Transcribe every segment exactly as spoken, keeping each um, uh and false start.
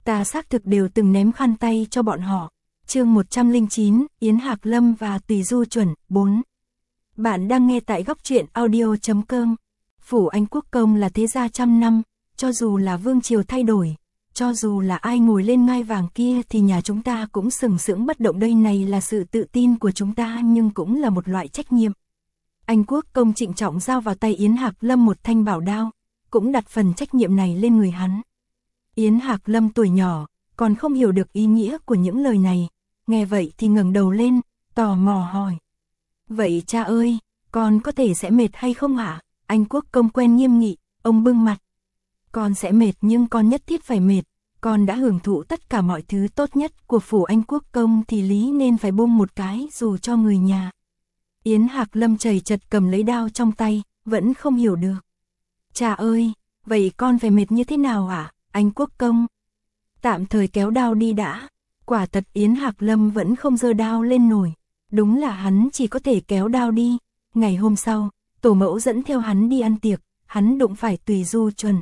ta xác thực đều từng ném khăn tay cho bọn họ. Chương một trăm lẻ chín, Yến Hạc Lâm và Tùy Du Chuẩn, bốn. Bạn đang nghe tại góc truyện audio chấm com. Phủ Anh Quốc công là thế gia trăm năm, cho dù là vương triều thay đổi, cho dù là ai ngồi lên ngai vàng kia thì nhà chúng ta cũng sừng sững bất động. Đây này là sự tự tin của chúng ta nhưng cũng là một loại trách nhiệm. Anh Quốc công trịnh trọng giao vào tay Yến Hạc Lâm một thanh bảo đao, cũng đặt phần trách nhiệm này lên người hắn. Yến Hạc Lâm tuổi nhỏ, còn không hiểu được ý nghĩa của những lời này, nghe vậy thì ngẩng đầu lên, tò mò hỏi. Vậy cha ơi, con có thể sẽ mệt hay không hả? Anh Quốc công quen nghiêm nghị, ông bưng mặt. Con sẽ mệt nhưng con nhất thiết phải mệt, con đã hưởng thụ tất cả mọi thứ tốt nhất của phủ Anh Quốc công thì lý nên phải buông một cái dù cho người nhà. Yến Hạc Lâm chầy chật cầm lấy đao trong tay, vẫn không hiểu được. Cha ơi, vậy con phải mệt như thế nào hả, anh Quốc công? Tạm thời kéo đao đi đã. Quả thật Yến Hạc Lâm vẫn không giơ đao lên nổi. Đúng là hắn chỉ có thể kéo đao đi. Ngày hôm sau, tổ mẫu dẫn theo hắn đi ăn tiệc, hắn đụng phải Tùy Du Chuẩn.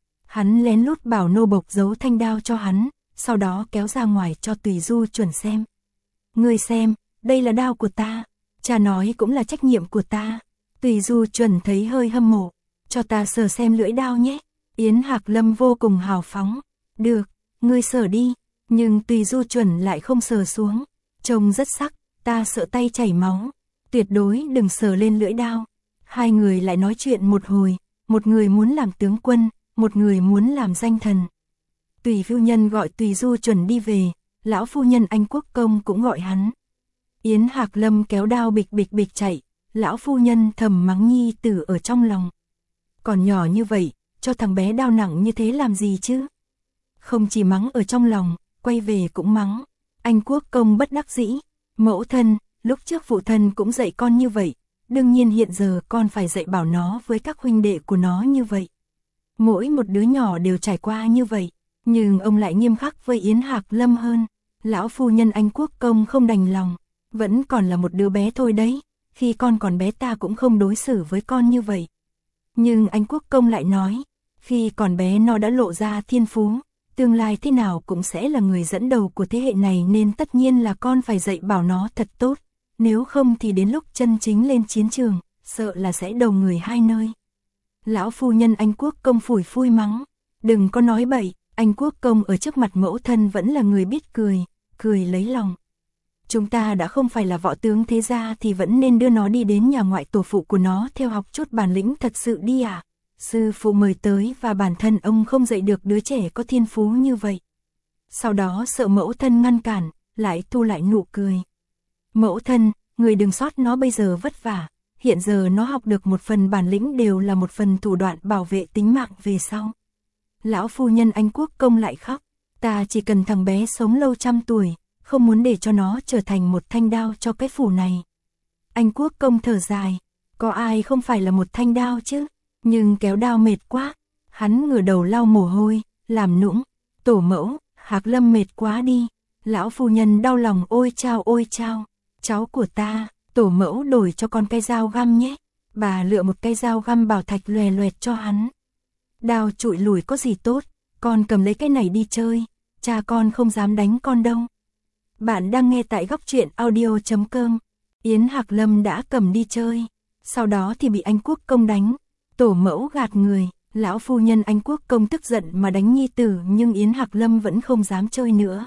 Hắn lén lút bảo nô bộc giấu thanh đao cho hắn, sau đó kéo ra ngoài cho Tùy Du Chuẩn xem. Ngươi xem, đây là đao của ta. Cha nói cũng là trách nhiệm của ta. Tùy Du Chuẩn thấy hơi hâm mộ. Cho ta sờ xem lưỡi đao nhé. Yến Hạc Lâm vô cùng hào phóng. Được, ngươi sờ đi. Nhưng Tùy Du Chuẩn lại không sờ xuống. Trông rất sắc, ta sợ tay chảy máu. Tuyệt đối đừng sờ lên lưỡi đao. Hai người lại nói chuyện một hồi. Một người muốn làm tướng quân, một người muốn làm danh thần. Tùy phu nhân gọi Tùy Du Chuẩn đi về. Lão phu nhân Anh Quốc công cũng gọi hắn. Yến Hạc Lâm kéo đao bịch bịch bịch chạy. Lão phu nhân thầm mắng nhi tử ở trong lòng. Còn nhỏ như vậy, cho thằng bé đao nặng như thế làm gì chứ? Không chỉ mắng ở trong lòng, quay về cũng mắng. Anh Quốc công bất đắc dĩ. Mẫu thân, lúc trước phụ thân cũng dạy con như vậy. Đương nhiên hiện giờ con phải dạy bảo nó với các huynh đệ của nó như vậy. Mỗi một đứa nhỏ đều trải qua như vậy. Nhưng ông lại nghiêm khắc với Yến Hạc Lâm hơn. Lão phu nhân Anh Quốc công không đành lòng. Vẫn còn là một đứa bé thôi đấy. Khi con còn bé ta cũng không đối xử với con như vậy. Nhưng anh Quốc công lại nói, khi còn bé nó đã lộ ra thiên phú, tương lai thế nào cũng sẽ là người dẫn đầu của thế hệ này nên tất nhiên là con phải dạy bảo nó thật tốt, nếu không thì đến lúc chân chính lên chiến trường, sợ là sẽ đầu người hai nơi. Lão phu nhân Anh Quốc công phủi phui mắng, đừng có nói bậy, anh Quốc công ở trước mặt mẫu thân vẫn là người biết cười, cười lấy lòng. Chúng ta đã không phải là võ tướng thế gia thì vẫn nên đưa nó đi đến nhà ngoại tổ phụ của nó theo học chút bản lĩnh thật sự đi à. Sư phụ mời tới và bản thân ông không dạy được đứa trẻ có thiên phú như vậy. Sau đó sợ mẫu thân ngăn cản, lại thu lại nụ cười. Mẫu thân, người đừng sót nó bây giờ vất vả. Hiện giờ nó học được một phần bản lĩnh đều là một phần thủ đoạn bảo vệ tính mạng về sau. Lão phu nhân Anh Quốc công lại khóc. Ta chỉ cần thằng bé sống lâu trăm tuổi. Không muốn để cho nó trở thành một thanh đao cho cái phủ này. Anh Quốc công thở dài, có ai không phải là một thanh đao chứ, nhưng kéo đao mệt quá. Hắn ngửa đầu lau mồ hôi, làm nũng, tổ mẫu, Hạc Lâm mệt quá đi. Lão phu nhân đau lòng ôi chao ôi chao, cháu của ta, tổ mẫu đổi cho con cây dao găm nhé. Bà lựa một cây dao găm bảo thạch lòe loẹt cho hắn. Đao trụi lùi có gì tốt, con cầm lấy cái này đi chơi, cha con không dám đánh con đâu. Bạn đang nghe tại góc truyện audio chấm com. Yến Hạc Lâm đã cầm đi chơi. Sau đó thì bị anh Quốc công đánh. Tổ mẫu gạt người. Lão phu nhân anh Quốc công tức giận mà đánh nhi tử. Nhưng Yến Hạc Lâm vẫn không dám chơi nữa.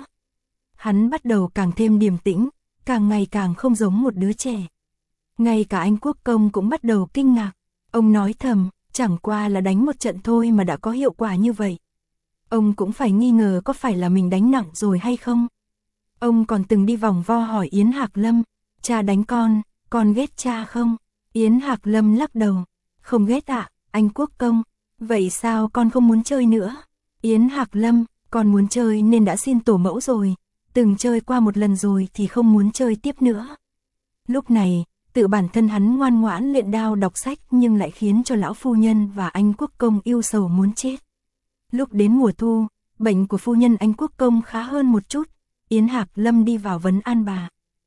Hắn bắt đầu càng thêm điềm tĩnh. Càng ngày càng không giống một đứa trẻ. Ngay cả anh Quốc công cũng bắt đầu kinh ngạc. Ông nói thầm, chẳng qua là đánh một trận thôi mà đã có hiệu quả như vậy. Ông cũng phải nghi ngờ có phải là mình đánh nặng rồi hay không. Ông còn từng đi vòng vo hỏi Yến Hạc Lâm, cha đánh con, con ghét cha không? Yến Hạc Lâm lắc đầu, không ghét ạ, à, anh Quốc công, vậy sao con không muốn chơi nữa? Yến Hạc Lâm, con muốn chơi nên đã xin tổ mẫu rồi, từng chơi qua một lần rồi thì không muốn chơi tiếp nữa. Lúc này, tự bản thân hắn ngoan ngoãn luyện đao đọc sách nhưng lại khiến cho lão phu nhân và anh Quốc công yêu sầu muốn chết. Lúc đến mùa thu, bệnh của phu nhân anh Quốc công khá hơn một chút. Yến Hạc Lâm đi vào vấn an bà.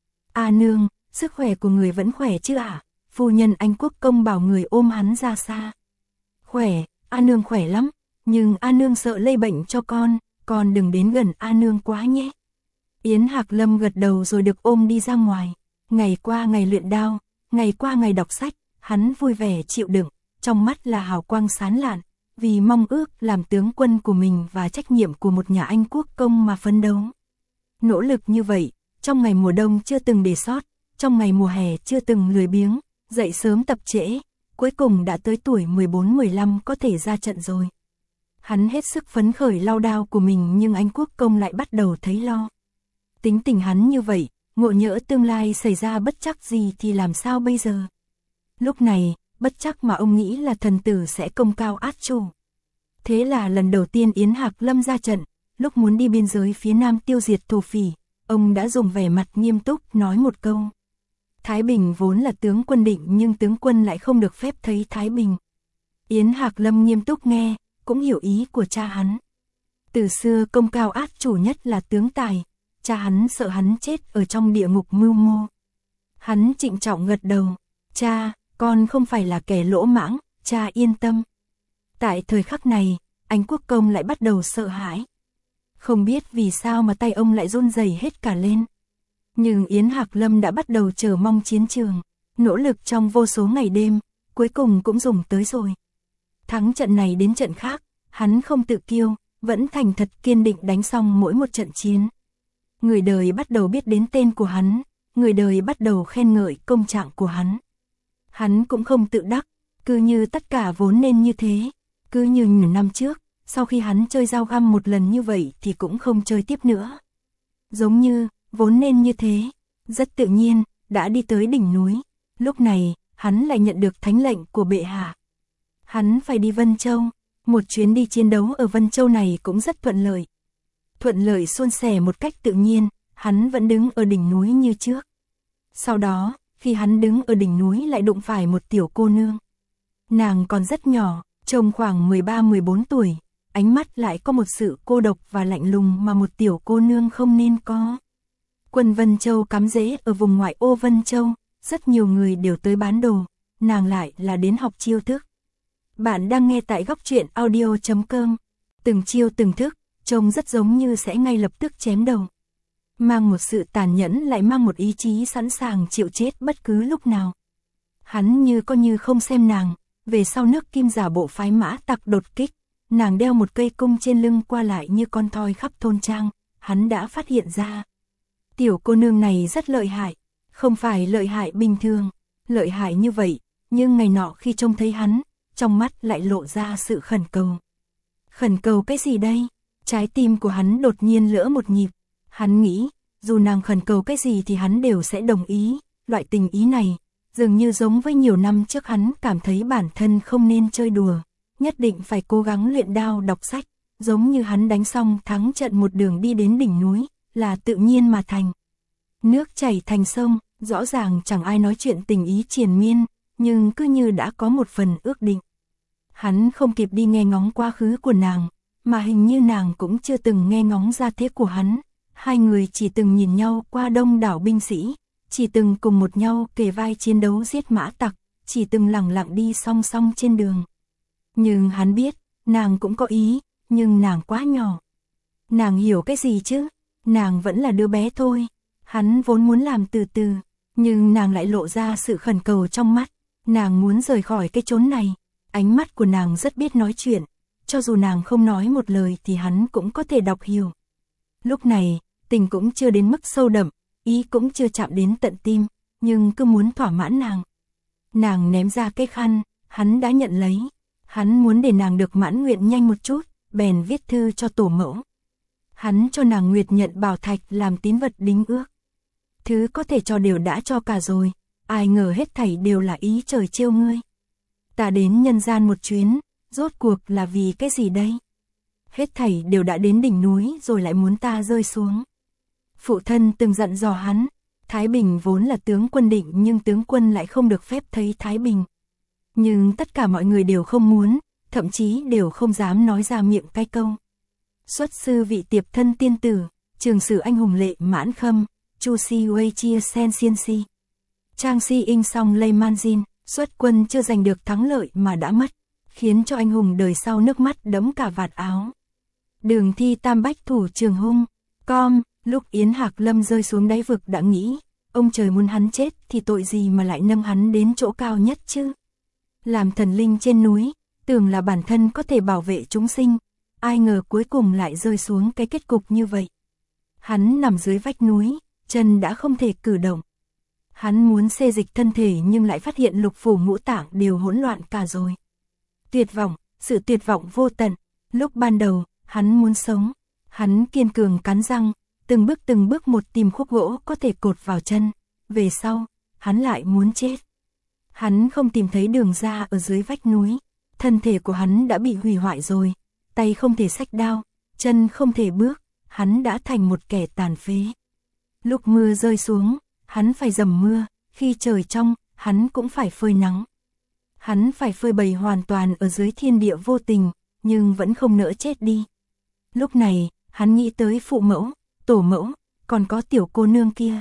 A nương, sức khỏe của người vẫn khỏe chứ ạ? À? Phu nhân anh Quốc công bảo người ôm hắn ra xa. Khỏe, A nương khỏe lắm, nhưng A nương sợ lây bệnh cho con, con đừng đến gần A Nương quá nhé. Yến Hạc Lâm gật đầu rồi được ôm đi ra ngoài. Ngày qua ngày luyện đao, ngày qua ngày đọc sách, hắn vui vẻ chịu đựng, trong mắt là hào quang sáng lạn, vì mong ước làm tướng quân của mình và trách nhiệm của một nhà Anh quốc công mà phấn đấu. Nỗ lực như vậy, trong ngày mùa đông chưa từng để sót, trong ngày mùa hè chưa từng lười biếng, dậy sớm tập trễ, cuối cùng đã tới tuổi mười bốn mười lăm có thể ra trận rồi. Hắn hết sức phấn khởi lau đao của mình nhưng anh quốc công lại bắt đầu thấy lo. Tính tình hắn như vậy, ngộ nhỡ tương lai xảy ra bất trắc gì thì làm sao bây giờ? Lúc này, bất trắc mà ông nghĩ là thần tử sẽ công cao át chủ. Thế là lần đầu tiên Yến Hạc Lâm ra trận, lúc muốn đi biên giới phía nam tiêu diệt thổ phỉ, ông đã dùng vẻ mặt nghiêm túc nói một câu. Thái Bình vốn là tướng quân định nhưng tướng quân lại không được phép thấy Thái Bình. Yến Hạc Lâm nghiêm túc nghe, cũng hiểu ý của cha hắn. Từ xưa công cao át chủ nhất là tướng tài, cha hắn sợ hắn chết ở trong địa ngục mưu mô. Hắn trịnh trọng gật đầu, cha, con không phải là kẻ lỗ mãng, cha yên tâm. Tại thời khắc này, anh quốc công lại bắt đầu sợ hãi. Không biết vì sao mà tay ông lại run rẩy hết cả lên. Nhưng Yến Hạc Lâm đã bắt đầu chờ mong chiến trường, nỗ lực trong vô số ngày đêm, cuối cùng cũng dùng tới rồi. Thắng trận này đến trận khác, hắn không tự kiêu, vẫn thành thật kiên định đánh xong mỗi một trận chiến. Người đời bắt đầu biết đến tên của hắn, người đời bắt đầu khen ngợi công trạng của hắn. Hắn cũng không tự đắc, cứ như tất cả vốn nên như thế, cứ như nhiều năm trước, sau khi hắn chơi dao găm một lần như vậy thì cũng không chơi tiếp nữa. Giống như, vốn nên như thế, rất tự nhiên, đã đi tới đỉnh núi, lúc này, hắn lại nhận được thánh lệnh của bệ hạ. Hắn phải đi Vân Châu, một chuyến đi chiến đấu ở Vân Châu này cũng rất thuận lợi. Thuận lợi suôn sẻ một cách tự nhiên, hắn vẫn đứng ở đỉnh núi như trước. Sau đó, khi hắn đứng ở đỉnh núi lại đụng phải một tiểu cô nương. Nàng còn rất nhỏ, trông khoảng mười ba mười bốn tuổi, ánh mắt lại có một sự cô độc và lạnh lùng mà một tiểu cô nương không nên có. Quân Vân Châu cắm rễ ở vùng ngoại ô Vân Châu, rất nhiều người đều tới bán đồ, nàng lại là đến học chiêu thức. Bạn đang nghe tại góc truyện audio chấm com, từng chiêu từng thức, trông rất giống như sẽ ngay lập tức chém đầu. Mang một sự tàn nhẫn lại mang một ý chí sẵn sàng chịu chết bất cứ lúc nào. Hắn như coi như không xem nàng, về sau nước Kim giả bộ phái mã tặc đột kích, nàng đeo một cây cung trên lưng qua lại như con thoi khắp thôn trang, hắn đã phát hiện ra. Tiểu cô nương này rất lợi hại, không phải lợi hại bình thường, lợi hại như vậy, nhưng ngày nọ khi trông thấy hắn, trong mắt lại lộ ra sự khẩn cầu. Khẩn cầu cái gì đây? Trái tim của hắn đột nhiên lỡ một nhịp, hắn nghĩ, dù nàng khẩn cầu cái gì thì hắn đều sẽ đồng ý, loại tình ý này, dường như giống với nhiều năm trước hắn cảm thấy bản thân không nên chơi đùa, nhất định phải cố gắng luyện đao đọc sách, giống như hắn đánh xong thắng trận một đường đi đến đỉnh núi, là tự nhiên mà thành. Nước chảy thành sông, rõ ràng chẳng ai nói chuyện tình ý triền miên, nhưng cứ như đã có một phần ước định. Hắn không kịp đi nghe ngóng quá khứ của nàng, mà hình như nàng cũng chưa từng nghe ngóng ra thế của hắn. Hai người chỉ từng nhìn nhau qua đông đảo binh sĩ, chỉ từng cùng một nhau kề vai chiến đấu giết mã tặc, chỉ từng lặng lặng đi song song trên đường. Nhưng hắn biết, nàng cũng có ý, nhưng nàng quá nhỏ. Nàng hiểu cái gì chứ? Nàng vẫn là đứa bé thôi. Hắn vốn muốn làm từ từ, nhưng nàng lại lộ ra sự khẩn cầu trong mắt. Nàng muốn rời khỏi cái chốn này. Ánh mắt của nàng rất biết nói chuyện, cho dù nàng không nói một lời thì hắn cũng có thể đọc hiểu. Lúc này, tình cũng chưa đến mức sâu đậm, ý cũng chưa chạm đến tận tim, nhưng cứ muốn thỏa mãn nàng. Nàng ném ra cái khăn, hắn đã nhận lấy. Hắn muốn để nàng được mãn nguyện nhanh một chút, bèn viết thư cho tổ mẫu. Hắn cho nàng nguyệt nhận bảo thạch làm tín vật đính ước. Thứ có thể cho đều đã cho cả rồi, ai ngờ hết thảy đều là ý trời trêu ngươi. Ta đến nhân gian một chuyến, rốt cuộc là vì cái gì đây? Hết thảy đều đã đến đỉnh núi rồi lại muốn ta rơi xuống. Phụ thân từng dặn dò hắn, Thái Bình vốn là tướng quân định nhưng tướng quân lại không được phép thấy Thái Bình. Nhưng tất cả mọi người đều không muốn, thậm chí đều không dám nói ra miệng cái câu. Xuất sư vị tiệp thân tiên tử, trường sử anh hùng lệ mãn khâm, chu si wei chia sen xiên si. Trang si in song lây man jin, xuất quân chưa giành được thắng lợi mà đã mất, khiến cho anh hùng đời sau nước mắt đẫm cả vạt áo. Đường thi tam bách thủ trường hung. Com, lúc Yến Hạc Lâm rơi xuống đáy vực đã nghĩ, ông trời muốn hắn chết thì tội gì mà lại nâng hắn đến chỗ cao nhất chứ. Làm thần linh trên núi, tưởng là bản thân có thể bảo vệ chúng sinh, ai ngờ cuối cùng lại rơi xuống cái kết cục như vậy. Hắn nằm dưới vách núi, chân đã không thể cử động. Hắn muốn xê dịch thân thể nhưng lại phát hiện lục phủ ngũ tạng đều hỗn loạn cả rồi. Tuyệt vọng, sự tuyệt vọng vô tận. Lúc ban đầu, hắn muốn sống. Hắn kiên cường cắn răng, từng bước từng bước một tìm khúc gỗ có thể cột vào chân. Về sau, hắn lại muốn chết. Hắn không tìm thấy đường ra ở dưới vách núi. Thân thể của hắn đã bị hủy hoại rồi. Tay không thể xách đao, chân không thể bước. Hắn đã thành một kẻ tàn phế. Lúc mưa rơi xuống, hắn phải dầm mưa. Khi trời trong, hắn cũng phải phơi nắng. Hắn phải phơi bày hoàn toàn ở dưới thiên địa vô tình, nhưng vẫn không nỡ chết đi. Lúc này, hắn nghĩ tới phụ mẫu, tổ mẫu, còn có tiểu cô nương kia.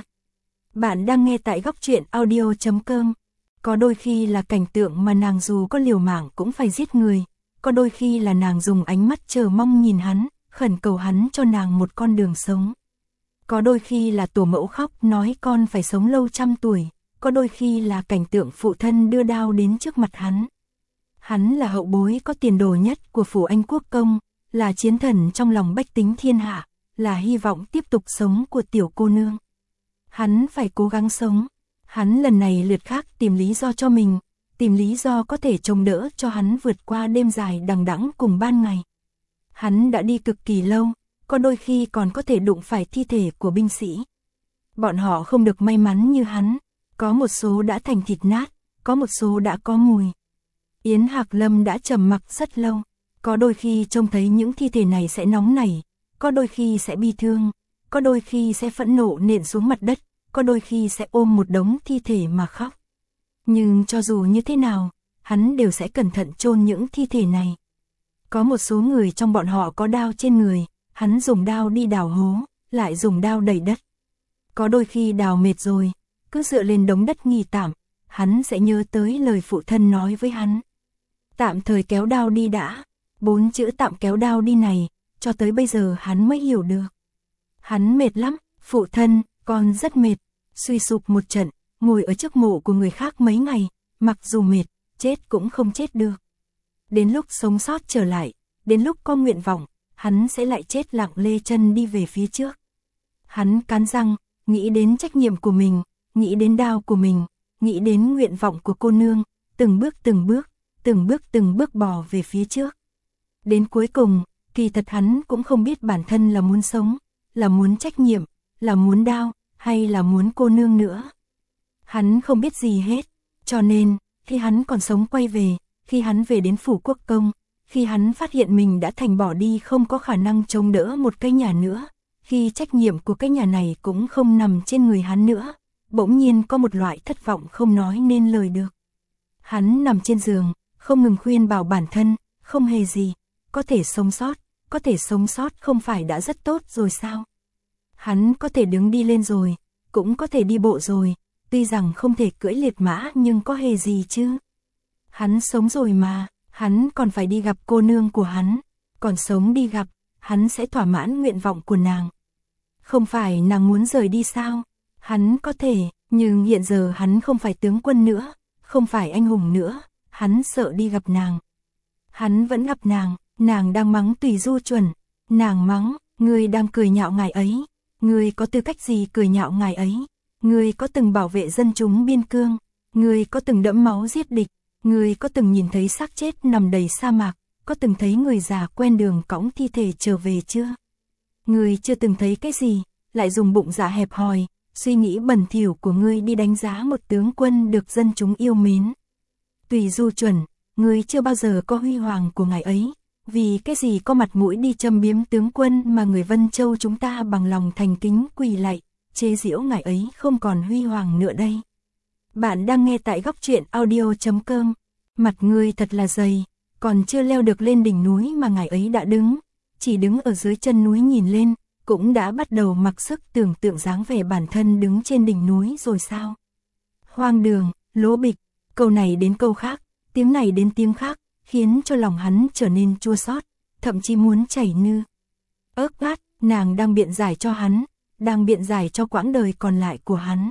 Bạn đang nghe tại góc truyện audio chấm com. Có đôi khi là cảnh tượng mà nàng dù có liều mạng cũng phải giết người. Có đôi khi là nàng dùng ánh mắt chờ mong nhìn hắn, khẩn cầu hắn cho nàng một con đường sống. Có đôi khi là tổ mẫu khóc nói con phải sống lâu trăm tuổi. Có đôi khi là cảnh tượng phụ thân đưa đao đến trước mặt hắn. Hắn là hậu bối có tiền đồ nhất của phủ Anh Quốc công, là chiến thần trong lòng bách tính thiên hạ, là hy vọng tiếp tục sống của tiểu cô nương. Hắn phải cố gắng sống. Hắn lần này lượt khác tìm lý do cho mình, tìm lý do có thể chống đỡ cho hắn vượt qua đêm dài đằng đẵng cùng ban ngày. Hắn đã đi cực kỳ lâu, có đôi khi còn có thể đụng phải thi thể của binh sĩ. Bọn họ không được may mắn như hắn, có một số đã thành thịt nát, có một số đã có mùi. Yến Hạc Lâm đã trầm mặc rất lâu, có đôi khi trông thấy những thi thể này sẽ nóng nảy, có đôi khi sẽ bi thương, có đôi khi sẽ phẫn nộ nện xuống mặt đất, có đôi khi sẽ ôm một đống thi thể mà khóc. Nhưng cho dù như thế nào, hắn đều sẽ cẩn thận chôn những thi thể này. Có một số người trong bọn họ có đao trên người, hắn dùng đao đi đào hố, lại dùng đao đẩy đất. Có đôi khi đào mệt rồi, cứ dựa lên đống đất nghỉ tạm, hắn sẽ nhớ tới lời phụ thân nói với hắn. Tạm thời kéo đao đi đã, bốn chữ tạm kéo đao đi này, cho tới bây giờ hắn mới hiểu được. Hắn mệt lắm, phụ thân, con rất mệt, suy sụp một trận, ngồi ở trước mộ của người khác mấy ngày, mặc dù mệt, chết cũng không chết được. Đến lúc sống sót trở lại, đến lúc có nguyện vọng, hắn sẽ lại chết lặng lê chân đi về phía trước. Hắn cắn răng, nghĩ đến trách nhiệm của mình, nghĩ đến đao của mình, nghĩ đến nguyện vọng của cô nương, từng bước từng bước, từng bước từng bước bò về phía trước. Đến cuối cùng, kỳ thật hắn cũng không biết bản thân là muốn sống, là muốn trách nhiệm, là muốn đao, hay là muốn cô nương nữa. Hắn không biết gì hết, cho nên, khi hắn còn sống quay về, khi hắn về đến phủ quốc công, khi hắn phát hiện mình đã thành bỏ đi không có khả năng chống đỡ một cái nhà nữa, khi trách nhiệm của cái nhà này cũng không nằm trên người hắn nữa, bỗng nhiên có một loại thất vọng không nói nên lời được. Hắn nằm trên giường, không ngừng khuyên bảo bản thân, không hề gì, có thể sống sót, có thể sống sót không phải đã rất tốt rồi sao? Hắn có thể đứng đi lên rồi, cũng có thể đi bộ rồi, tuy rằng không thể cưỡi liệt mã nhưng có hề gì chứ? Hắn sống rồi mà, hắn còn phải đi gặp cô nương của hắn, còn sống đi gặp, hắn sẽ thỏa mãn nguyện vọng của nàng. Không phải nàng muốn rời đi sao? Hắn có thể, nhưng hiện giờ hắn không phải tướng quân nữa, không phải anh hùng nữa, hắn sợ đi gặp nàng. Hắn vẫn gặp nàng, nàng đang mắng Tùy Du Chuẩn, nàng mắng, ngươi đang cười nhạo ngài ấy, ngươi có tư cách gì cười nhạo ngài ấy, ngươi có từng bảo vệ dân chúng biên cương, ngươi có từng đẫm máu giết địch, ngươi có từng nhìn thấy xác chết nằm đầy sa mạc, có từng thấy người già quen đường cõng thi thể trở về chưa? Ngươi chưa từng thấy cái gì, lại dùng bụng dạ hẹp hòi, suy nghĩ bẩn thỉu của ngươi đi đánh giá một tướng quân được dân chúng yêu mến. Tùy Du Chuẩn, ngươi chưa bao giờ có huy hoàng của ngài ấy, vì cái gì có mặt mũi đi châm biếm tướng quân mà người Vân Châu chúng ta bằng lòng thành kính quỳ lạy, chế giễu ngài ấy không còn huy hoàng nữa đây. Bạn đang nghe tại góc truyện audio chấm com. Mặt ngươi thật là dày, còn chưa leo được lên đỉnh núi mà ngài ấy đã đứng, chỉ đứng ở dưới chân núi nhìn lên, cũng đã bắt đầu mặc sức tưởng tượng dáng vẻ bản thân đứng trên đỉnh núi rồi sao? Hoang đường, lố bịch, câu này đến câu khác, tiếng này đến tiếng khác, khiến cho lòng hắn trở nên chua xót, thậm chí muốn chảy nư. ớt át, nàng đang biện giải cho hắn, đang biện giải cho quãng đời còn lại của hắn.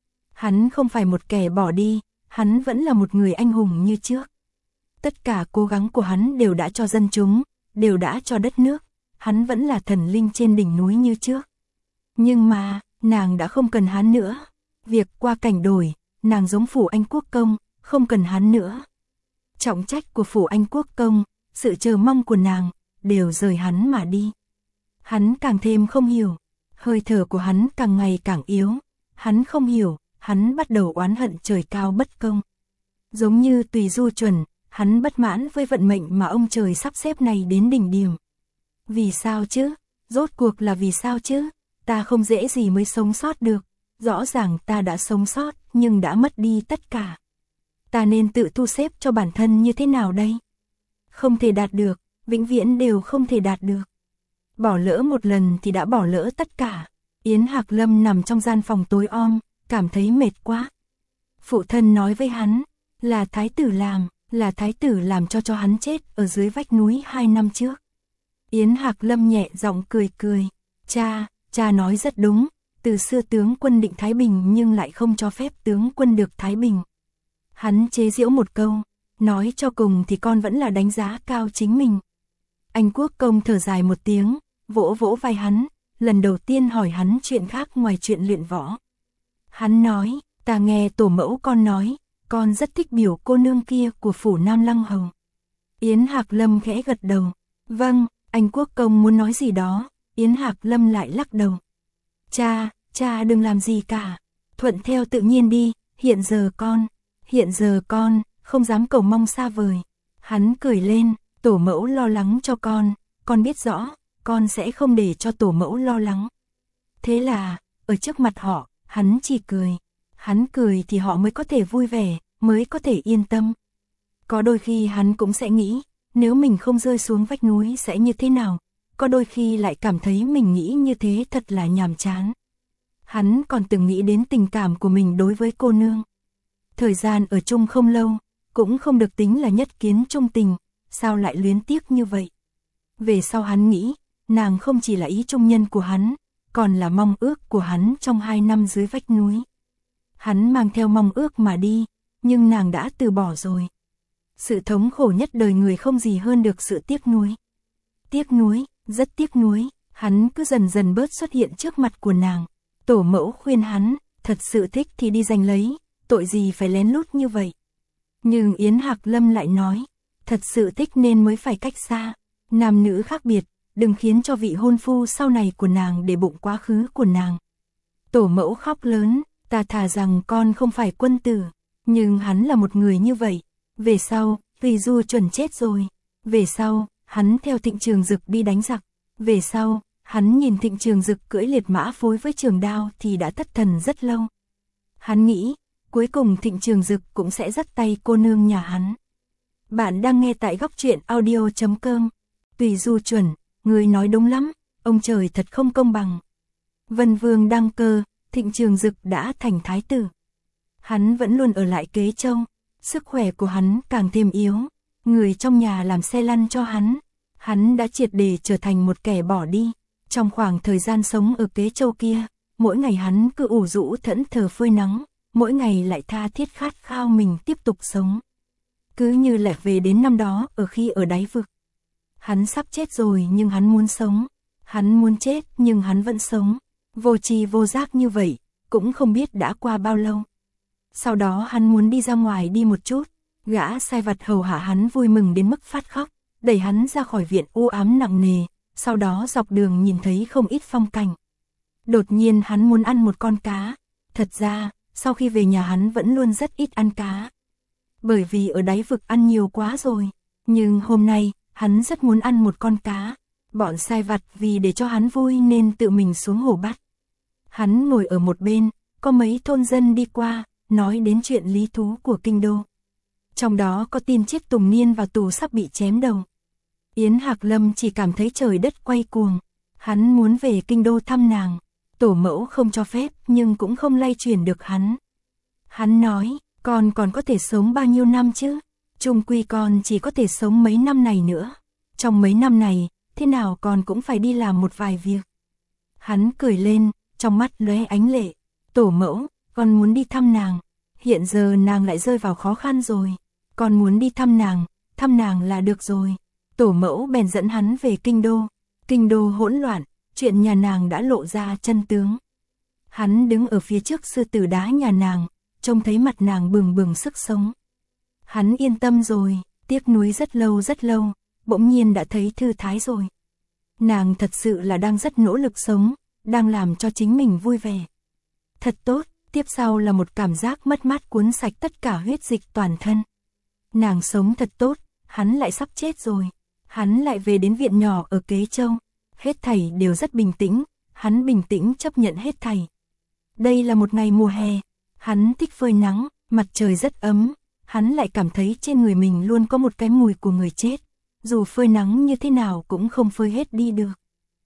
Hắn không phải một kẻ bỏ đi, hắn vẫn là một người anh hùng như trước. Tất cả cố gắng của hắn đều đã cho dân chúng, đều đã cho đất nước, hắn vẫn là thần linh trên đỉnh núi như trước. Nhưng mà, nàng đã không cần hắn nữa. Việc qua cảnh đổi, nàng giống Phủ Anh Quốc Công, không cần hắn nữa. Trọng trách của Phủ Anh Quốc Công, sự chờ mong của nàng, đều rời hắn mà đi. Hắn càng thêm không hiểu, hơi thở của hắn càng ngày càng yếu. Hắn không hiểu, hắn bắt đầu oán hận trời cao bất công. Giống như Tùy Du Chuẩn, hắn bất mãn với vận mệnh mà ông trời sắp xếp này đến đỉnh điểm. Vì sao chứ? Rốt cuộc là vì sao chứ? Ta không dễ gì mới sống sót được. Rõ ràng ta đã sống sót, nhưng đã mất đi tất cả. Ta nên tự thu xếp cho bản thân như thế nào đây? Không thể đạt được, vĩnh viễn đều không thể đạt được. Bỏ lỡ một lần thì đã bỏ lỡ tất cả. Yến Hạc Lâm nằm trong gian phòng tối om, cảm thấy mệt quá. Phụ thân nói với hắn, là thái tử làm, là thái tử làm cho cho hắn chết ở dưới vách núi hai năm trước. Yến Hạc Lâm nhẹ giọng cười cười, cha, cha nói rất đúng, từ xưa tướng quân định Thái Bình nhưng lại không cho phép tướng quân được Thái Bình. Hắn chế giễu một câu, nói cho cùng thì con vẫn là đánh giá cao chính mình. Anh Quốc Công thở dài một tiếng, vỗ vỗ vai hắn, lần đầu tiên hỏi hắn chuyện khác ngoài chuyện luyện võ. Hắn nói, ta nghe tổ mẫu con nói, con rất thích biểu cô nương kia của Phủ Nam Lăng Hầu. Yến Hạc Lâm khẽ gật đầu, vâng, anh Quốc Công muốn nói gì đó, Yến Hạc Lâm lại lắc đầu. Cha, cha đừng làm gì cả, thuận theo tự nhiên đi, hiện giờ con, hiện giờ con, không dám cầu mong xa vời. Hắn cười lên, tổ mẫu lo lắng cho con, con biết rõ, con sẽ không để cho tổ mẫu lo lắng. Thế là, ở trước mặt họ, hắn chỉ cười. Hắn cười thì họ mới có thể vui vẻ, mới có thể yên tâm. Có đôi khi hắn cũng sẽ nghĩ, nếu mình không rơi xuống vách núi sẽ như thế nào. Có đôi khi lại cảm thấy mình nghĩ như thế thật là nhàm chán. Hắn còn từng nghĩ đến tình cảm của mình đối với cô nương. Thời gian ở chung không lâu, cũng không được tính là nhất kiến trung tình, sao lại luyến tiếc như vậy. Về sau hắn nghĩ, nàng không chỉ là ý trung nhân của hắn, còn là mong ước của hắn trong hai năm dưới vách núi. Hắn mang theo mong ước mà đi, nhưng nàng đã từ bỏ rồi. Sự thống khổ nhất đời người không gì hơn được sự tiếc nuối. Tiếc nuối, rất tiếc nuối, hắn cứ dần dần bớt xuất hiện trước mặt của nàng. Tổ mẫu khuyên hắn, thật sự thích thì đi giành lấy, tội gì phải lén lút như vậy. Nhưng Yến Hạc Lâm lại nói, thật sự thích nên mới phải cách xa. Nam nữ khác biệt, đừng khiến cho vị hôn phu sau này của nàng để bụng quá khứ của nàng. Tổ mẫu khóc lớn, ta thà rằng con không phải quân tử, nhưng hắn là một người như vậy. Về sau, Tùy Du Chuẩn chết rồi. Về sau, hắn theo Thịnh Trường Dực đi đánh giặc. Về sau, hắn nhìn Thịnh Trường Dực cưỡi liệt mã phối với trường đao thì đã thất thần rất lâu. Hắn nghĩ, cuối cùng Thịnh Trường Dực cũng sẽ dắt tay cô nương nhà hắn. Bạn đang nghe tại góc truyện audio chấm com. Tùy Du Chuẩn, người nói đúng lắm, ông trời thật không công bằng. Vân Vương đăng cơ, Thịnh Trường Dực đã thành thái tử. Hắn vẫn luôn ở lại Kế Châu, sức khỏe của hắn càng thêm yếu, người trong nhà làm xe lăn cho hắn. Hắn đã triệt để trở thành một kẻ bỏ đi. Trong khoảng thời gian sống ở Kế Châu kia, mỗi ngày hắn cứ ủ rũ thẫn thờ phơi nắng, mỗi ngày lại tha thiết khát khao mình tiếp tục sống. Cứ như lại về đến năm đó ở khi ở đáy vực. Hắn sắp chết rồi nhưng hắn muốn sống. Hắn muốn chết nhưng hắn vẫn sống. Vô tri vô giác như vậy, cũng không biết đã qua bao lâu. Sau đó hắn muốn đi ra ngoài đi một chút. Gã sai vặt hầu hạ hắn vui mừng đến mức phát khóc, đẩy hắn ra khỏi viện u ám nặng nề. Sau đó dọc đường nhìn thấy không ít phong cảnh. Đột nhiên hắn muốn ăn một con cá. Thật ra, sau khi về nhà hắn vẫn luôn rất ít ăn cá. Bởi vì ở đáy vực ăn nhiều quá rồi. Nhưng hôm nay, hắn rất muốn ăn một con cá. Bọn sai vặt vì để cho hắn vui nên tự mình xuống hồ bắt. Hắn ngồi ở một bên, có mấy thôn dân đi qua, nói đến chuyện lý thú của kinh đô. Trong đó có tin Chiết Tùng Niên vào tù sắp bị chém đầu. Yến Hạc Lâm chỉ cảm thấy trời đất quay cuồng. Hắn muốn về kinh đô thăm nàng. Tổ mẫu không cho phép nhưng cũng không lay chuyển được hắn. Hắn nói, con còn có thể sống bao nhiêu năm chứ? Chung quy con chỉ có thể sống mấy năm này nữa. Trong mấy năm này, thế nào còn cũng phải đi làm một vài việc. Hắn cười lên, trong mắt lóe ánh lệ. Tổ mẫu, con muốn đi thăm nàng. Hiện giờ nàng lại rơi vào khó khăn rồi. Con muốn đi thăm nàng, thăm nàng là được rồi. Tổ mẫu bèn dẫn hắn về kinh đô. Kinh đô hỗn loạn, chuyện nhà nàng đã lộ ra chân tướng. Hắn đứng ở phía trước sư tử đá nhà nàng, trông thấy mặt nàng bừng bừng sức sống. Hắn yên tâm rồi, tiếc nuối rất lâu rất lâu, bỗng nhiên đã thấy thư thái rồi. Nàng thật sự là đang rất nỗ lực sống, đang làm cho chính mình vui vẻ. Thật tốt, tiếp sau là một cảm giác mất mát cuốn sạch tất cả huyết dịch toàn thân. Nàng sống thật tốt, hắn lại sắp chết rồi. Hắn lại về đến viện nhỏ ở Kế Châu. Hết thảy đều rất bình tĩnh, hắn bình tĩnh chấp nhận hết thảy. Đây là một ngày mùa hè, hắn thích phơi nắng, mặt trời rất ấm, hắn lại cảm thấy trên người mình luôn có một cái mùi của người chết, dù phơi nắng như thế nào cũng không phơi hết đi được.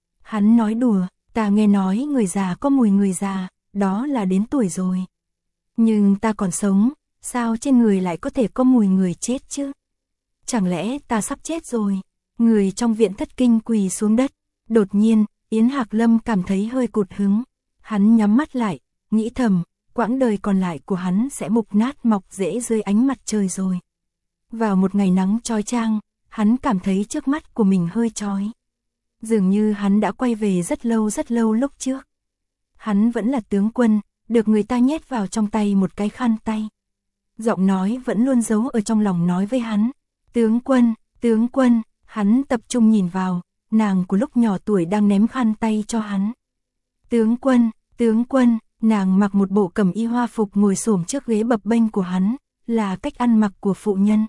Hắn nói đùa, ta nghe nói người già có mùi người già, đó là đến tuổi rồi. Nhưng ta còn sống, sao trên người lại có thể có mùi người chết chứ? Chẳng lẽ ta sắp chết rồi? Người trong viện thất kinh quỳ xuống đất. Đột nhiên, Yến Hạc Lâm cảm thấy hơi cụt hứng. Hắn nhắm mắt lại, nghĩ thầm, quãng đời còn lại của hắn sẽ mục nát mọc rễ dưới ánh mặt trời rồi. Vào một ngày nắng chói chang, hắn cảm thấy trước mắt của mình hơi chói. Dường như hắn đã quay về rất lâu rất lâu lúc trước. Hắn vẫn là tướng quân, được người ta nhét vào trong tay một cái khăn tay. Giọng nói vẫn luôn giấu ở trong lòng nói với hắn. Tướng quân, tướng quân, hắn tập trung nhìn vào, nàng của lúc nhỏ tuổi đang ném khăn tay cho hắn. Tướng quân, tướng quân, nàng mặc một bộ cẩm y hoa phục ngồi xổm trước ghế bập bênh của hắn, là cách ăn mặc của phụ nhân.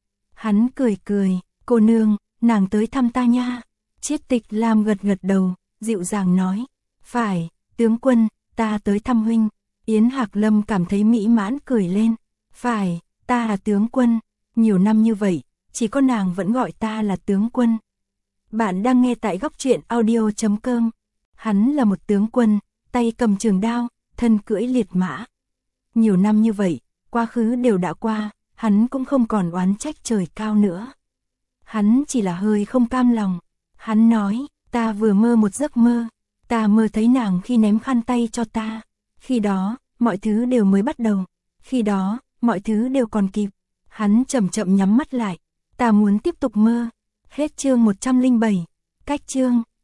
Hắn cười cười, cô nương, nàng tới thăm ta nha. Chiết Tịch Lam gật gật đầu, dịu dàng nói, phải, tướng quân, ta tới thăm huynh. Yến Hạc Lâm cảm thấy mỹ mãn cười lên, phải, ta là tướng quân, nhiều năm như vậy, chỉ có nàng vẫn gọi ta là tướng quân. Bạn đang nghe tại góc truyện audio chấm com. Hắn là một tướng quân, tay cầm trường đao, thân cưỡi liệt mã. Nhiều năm như vậy, quá khứ đều đã qua, hắn cũng không còn oán trách trời cao nữa. Hắn chỉ là hơi không cam lòng. Hắn nói, ta vừa mơ một giấc mơ, ta mơ thấy nàng khi ném khăn tay cho ta. Khi đó, mọi thứ đều mới bắt đầu. Khi đó, mọi thứ đều còn kịp. Hắn chậm chậm nhắm mắt lại. Ta muốn tiếp tục mơ. Hết chương một trăm lẻ bảy. Cách chương.